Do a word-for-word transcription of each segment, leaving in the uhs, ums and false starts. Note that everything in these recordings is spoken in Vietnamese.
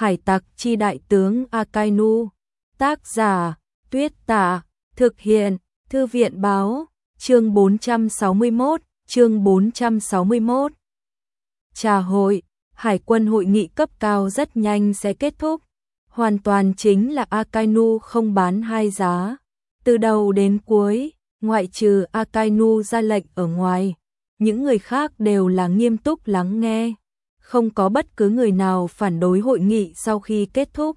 Hải tặc chi đại tướng Akainu. Tác giả Tuyết Tả. Thực hiện Thư viện báo. Chương bốn trăm sáu mươi mốt. Chương bốn trăm sáu mươi mốt. Trà hội. Hải quân hội nghị cấp cao rất nhanh sẽ kết thúc. Hoàn toàn chính là Akainu không bán hai giá. Từ đầu đến cuối, ngoại trừ Akainu ra lệnh ở ngoài, những người khác đều là nghiêm túc lắng nghe. Không có bất cứ người nào phản đối hội nghị sau khi kết thúc.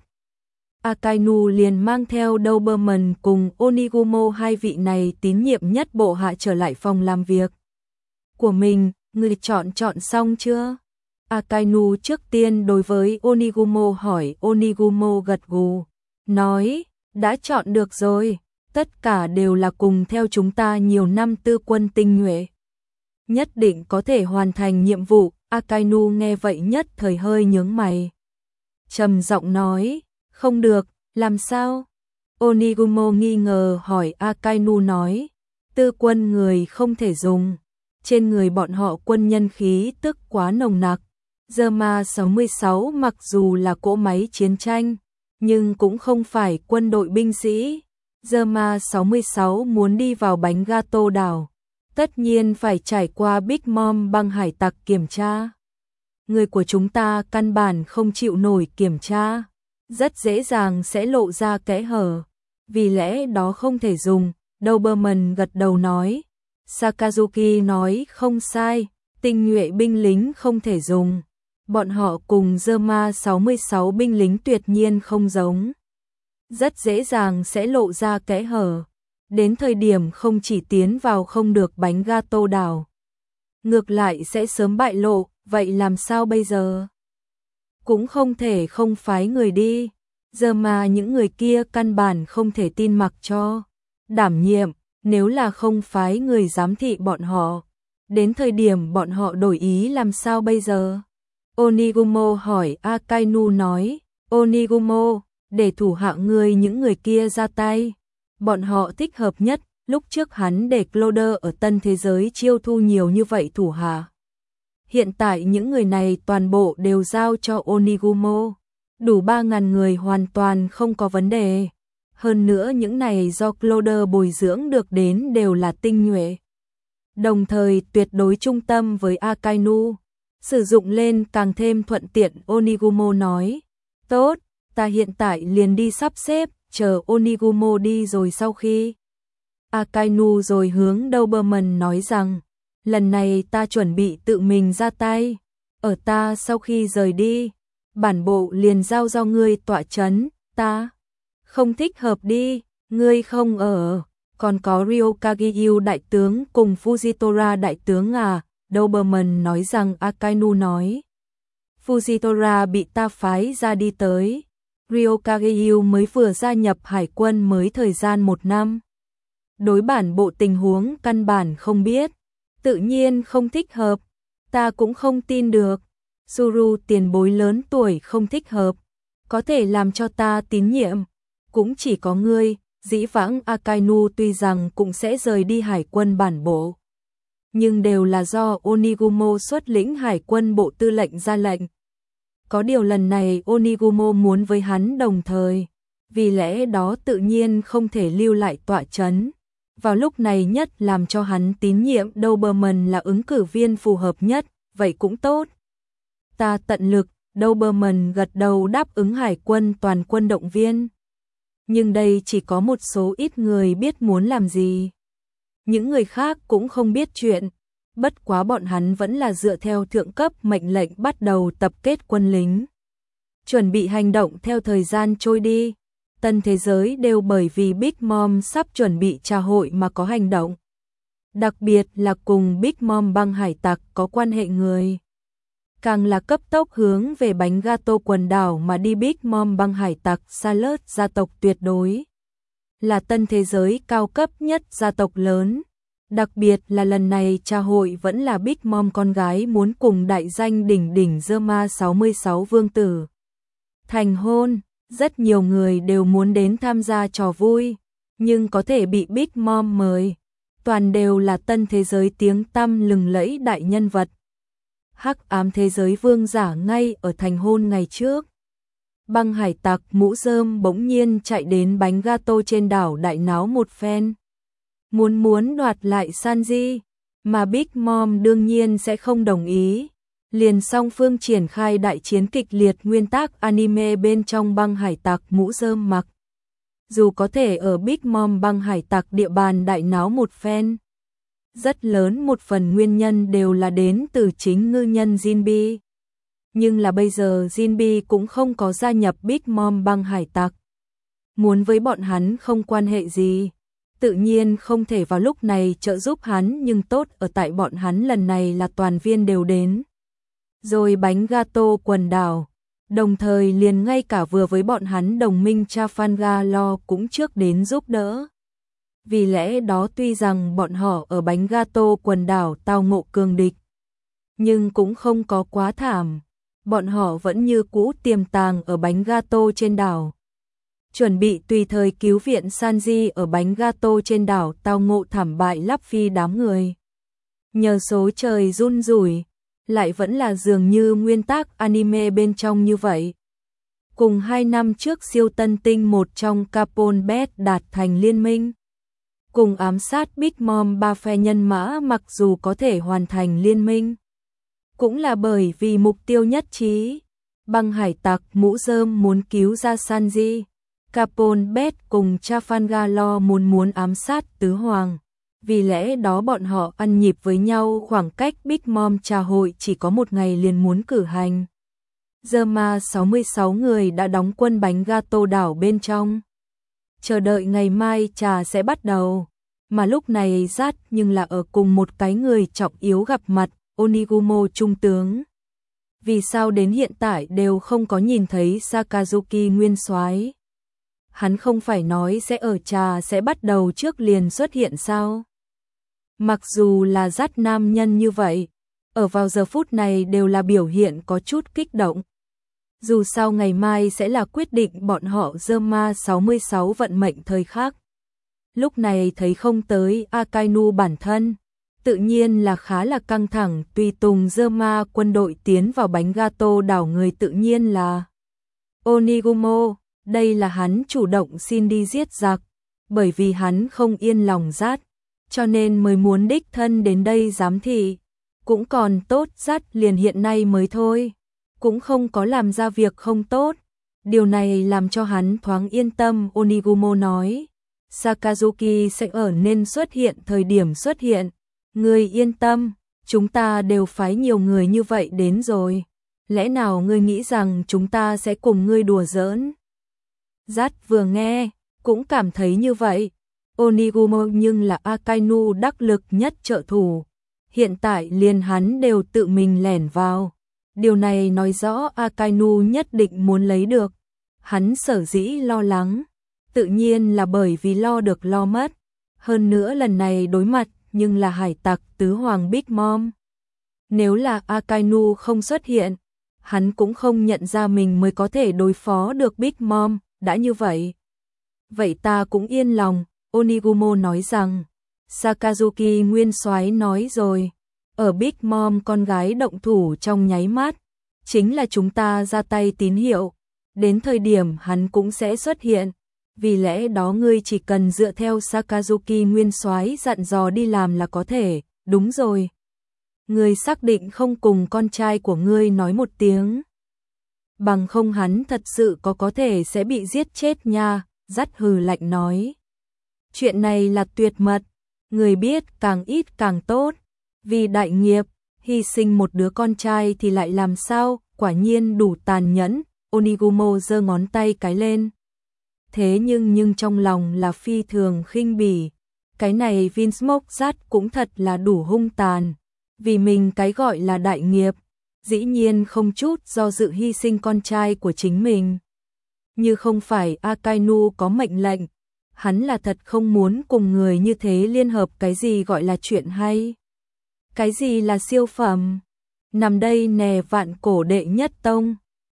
Akainu liền mang theo Doberman cùng Onigumo, hai vị này tín nhiệm nhất bộ hạ, trở lại phòng làm việc của mình. Người chọn chọn xong chưa? Akainu trước tiên đối với Onigumo hỏi. Onigumo gật gù, nói, đã chọn được rồi, tất cả đều là cùng theo chúng ta nhiều năm tư quân tinh nhuệ. Nhất định có thể hoàn thành nhiệm vụ. Akainu nghe vậy nhất thời hơi nhướng mày. Trầm giọng nói, không được, làm sao? Onigumo nghi ngờ hỏi. Akainu nói, tư quân người không thể dùng. Trên người bọn họ quân nhân khí tức quá nồng nặc. Zerma sáu mươi sáu mặc dù là cỗ máy chiến tranh, nhưng cũng không phải quân đội binh sĩ. Zerma sáu mươi sáu muốn đi vào bánh gato đảo, tất nhiên phải trải qua Big Mom băng hải tặc kiểm tra. Người của chúng ta căn bản không chịu nổi kiểm tra, rất dễ dàng sẽ lộ ra kẽ hở, vì lẽ đó không thể dùng. Doberman gật đầu nói. Sakazuki nói không sai, tinh nhuệ binh lính không thể dùng. Bọn họ cùng Zerma sáu mươi sáu binh lính tuyệt nhiên không giống. Rất dễ dàng sẽ lộ ra kẽ hở. Đến thời điểm không chỉ tiến vào không được bánh gato đảo, ngược lại sẽ sớm bại lộ. Vậy làm sao bây giờ? Cũng không thể không phái người đi. Giờ mà những người kia căn bản không thể tin mặc cho đảm nhiệm. Nếu là không phái người giám thị bọn họ, đến thời điểm bọn họ đổi ý làm sao bây giờ? Onigumo hỏi. Akainu nói, Onigumo, để thủ hạ người những người kia ra tay. Bọn họ thích hợp nhất. Lúc trước hắn để Cloder ở Tân Thế Giới chiêu thu nhiều như vậy thủ hạ. Hiện tại những người này toàn bộ đều giao cho Onigumo. Đủ ba ngàn người hoàn toàn không có vấn đề. Hơn nữa những này do Cloder bồi dưỡng được đến đều là tinh nhuệ. Đồng thời tuyệt đối trung tâm với Akainu. Sử dụng lên càng thêm thuận tiện. Onigumo nói, tốt, ta hiện tại liền đi sắp xếp, chờ Onigumo đi rồi sau khi. Akainu rồi hướng Doberman nói rằng, lần này ta chuẩn bị tự mình ra tay. Ở ta sau khi rời đi, bản bộ liền giao do ngươi tọa chấn. Ta không thích hợp đi, ngươi không ở. Còn có Ryokage đại tướng cùng Fujitora đại tướng à? Doberman nói rằng. Akainu nói, Fujitora bị ta phái ra đi tới. Ryokage mới vừa gia nhập hải quân mới thời gian một năm. Đối bản bộ tình huống căn bản không biết, tự nhiên không thích hợp. Ta cũng không tin được. Suru tiền bối lớn tuổi không thích hợp, có thể làm cho ta tín nhiệm cũng chỉ có ngươi. Dĩ vãng Akainu tuy rằng cũng sẽ rời đi hải quân bản bộ, nhưng đều là do Onigumo xuất lĩnh hải quân bộ tư lệnh ra lệnh. Có điều lần này Onigumo muốn với hắn đồng thời, vì lẽ đó tự nhiên không thể lưu lại tọa chấn. Vào lúc này nhất làm cho hắn tín nhiệm Doberman là ứng cử viên phù hợp nhất. Vậy cũng tốt, ta tận lực. Doberman gật đầu đáp ứng. Hải quân toàn quân động viên, nhưng đây chỉ có một số ít người biết muốn làm gì. Những người khác cũng không biết chuyện. Bất quá bọn hắn vẫn là dựa theo thượng cấp mệnh lệnh bắt đầu tập kết quân lính, chuẩn bị hành động. Theo thời gian trôi đi, Tân Thế Giới đều bởi vì Big Mom sắp chuẩn bị trà hội mà có hành động. Đặc biệt là cùng Big Mom băng hải tặc có quan hệ người, càng là cấp tốc hướng về bánh gato quần đảo mà đi. Big Mom băng hải tặc Salad gia tộc tuyệt đối là Tân Thế Giới cao cấp nhất gia tộc lớn. Đặc biệt là lần này trà hội vẫn là Big Mom con gái muốn cùng đại danh đỉnh đỉnh Zerma sáu mươi sáu vương tử thành hôn. Rất nhiều người đều muốn đến tham gia trò vui, nhưng có thể bị Big Mom mời, toàn đều là Tân Thế Giới tiếng tăm lừng lẫy đại nhân vật. Hắc ám thế giới vương giả ngay ở thành hôn ngày trước, Băng hải tặc mũ rơm bỗng nhiên chạy đến bánh gato trên đảo đại náo một phen. Muốn muốn đoạt lại Sanji, mà Big Mom đương nhiên sẽ không đồng ý. Liền song phương triển khai đại chiến kịch liệt nguyên tác anime bên trong băng hải tặc mũ rơm mặc. Dù có thể ở Big Mom băng hải tặc địa bàn đại náo một phen, rất lớn một phần nguyên nhân đều là đến từ chính ngư nhân Jinbe. Nhưng là bây giờ Jinbe cũng không có gia nhập Big Mom băng hải tặc. Muốn với bọn hắn không quan hệ gì, tự nhiên không thể vào lúc này trợ giúp hắn, nhưng tốt ở tại bọn hắn lần này là toàn viên đều đến. Rồi bánh gato quần đảo, đồng thời liền ngay cả vừa với bọn hắn đồng minh Trafalgar cũng trước đến giúp đỡ. Vì lẽ đó tuy rằng bọn họ ở bánh gato quần đảo tao ngộ cường địch, nhưng cũng không có quá thảm. Bọn họ vẫn như cũ tiềm tàng ở bánh gato trên đảo, chuẩn bị tùy thời cứu viện Sanji ở bánh gato trên đảo tao ngộ thảm bại lắp phi đám người. Nhờ số trời run rủi, lại vẫn là dường như nguyên tác anime bên trong như vậy. Cùng hai năm trước siêu tân tinh một trong Capone Bet đạt thành liên minh. Cùng ám sát Big Mom ba phe nhân mã, mặc dù có thể hoàn thành liên minh, cũng là bởi vì mục tiêu nhất trí. Băng hải tặc mũ rơm muốn cứu ra Sanji, Capone Bet cùng Trafalgar muốn muốn ám sát Tứ Hoàng. Vì lẽ đó bọn họ ăn nhịp với nhau, khoảng cách Big Mom trà hội chỉ có một ngày liền muốn cử hành. Giờ mà sáu mươi sáu người đã đóng quân bánh gato đảo bên trong, chờ đợi ngày mai trà sẽ bắt đầu. Mà lúc này Dát nhưng là ở cùng một cái người trọng yếu gặp mặt, Onigumo trung tướng. Vì sao đến hiện tại đều không có nhìn thấy Sakazuki nguyên soái? Hắn không phải nói sẽ ở trà sẽ bắt đầu trước liền xuất hiện sao? Mặc dù là Dát nam nhân như vậy, ở vào giờ phút này đều là biểu hiện có chút kích động. Dù sao ngày mai sẽ là quyết định bọn họ Zerma sáu mươi sáu vận mệnh thời khắc. Lúc này thấy không tới Akainu bản thân, tự nhiên là khá là căng thẳng. Tùy tùng Zerma quân đội tiến vào bánh gato đảo người tự nhiên là Onigumo. Đây là hắn chủ động xin đi giết giặc, bởi vì hắn không yên lòng Dát, cho nên mới muốn đích thân đến đây giám thị. Cũng còn tốt Dát liền hiện nay mới thôi, cũng không có làm ra việc không tốt. Điều này làm cho hắn thoáng yên tâm. Onigumo nói, Sakazuki sẽ ở nên xuất hiện thời điểm xuất hiện. Ngươi yên tâm, chúng ta đều phái nhiều người như vậy đến rồi. Lẽ nào ngươi nghĩ rằng chúng ta sẽ cùng ngươi đùa giỡn? Dát vừa nghe, cũng cảm thấy như vậy. Onigumo nhưng là Akainu đắc lực nhất trợ thủ. Hiện tại liền hắn đều tự mình lẻn vào. Điều này nói rõ Akainu nhất định muốn lấy được. Hắn sở dĩ lo lắng, tự nhiên là bởi vì lo được lo mất. Hơn nữa lần này đối mặt nhưng là hải tặc Tứ Hoàng Big Mom. Nếu là Akainu không xuất hiện, hắn cũng không nhận ra mình mới có thể đối phó được Big Mom. Đã như vậy, vậy ta cũng yên lòng. Onigumo nói rằng, Sakazuki nguyên soái nói rồi, ở Big Mom con gái động thủ trong nháy mắt, chính là chúng ta ra tay tín hiệu, đến thời điểm hắn cũng sẽ xuất hiện. Vì lẽ đó ngươi chỉ cần dựa theo Sakazuki nguyên soái dặn dò đi làm là có thể. Đúng rồi, ngươi xác định không cùng con trai của ngươi nói một tiếng, bằng không hắn thật sự có có thể sẽ bị giết chết nha. Dát hừ lạnh nói, chuyện này là tuyệt mật, người biết càng ít càng tốt. Vì đại nghiệp, hy sinh một đứa con trai thì lại làm sao, quả nhiên đủ tàn nhẫn. Onigumo giơ ngón tay cái lên. Thế nhưng nhưng trong lòng là phi thường khinh bỉ. Cái này Vinsmoke Dát cũng thật là đủ hung tàn. Vì mình cái gọi là đại nghiệp, dĩ nhiên không chút do dự hy sinh con trai của chính mình. Như không phải Akainu có mệnh lệnh, hắn là thật không muốn cùng người như thế liên hợp. Cái gì gọi là chuyện hay? Cái gì là siêu phẩm? Nằm đây nè vạn cổ đệ nhất tông.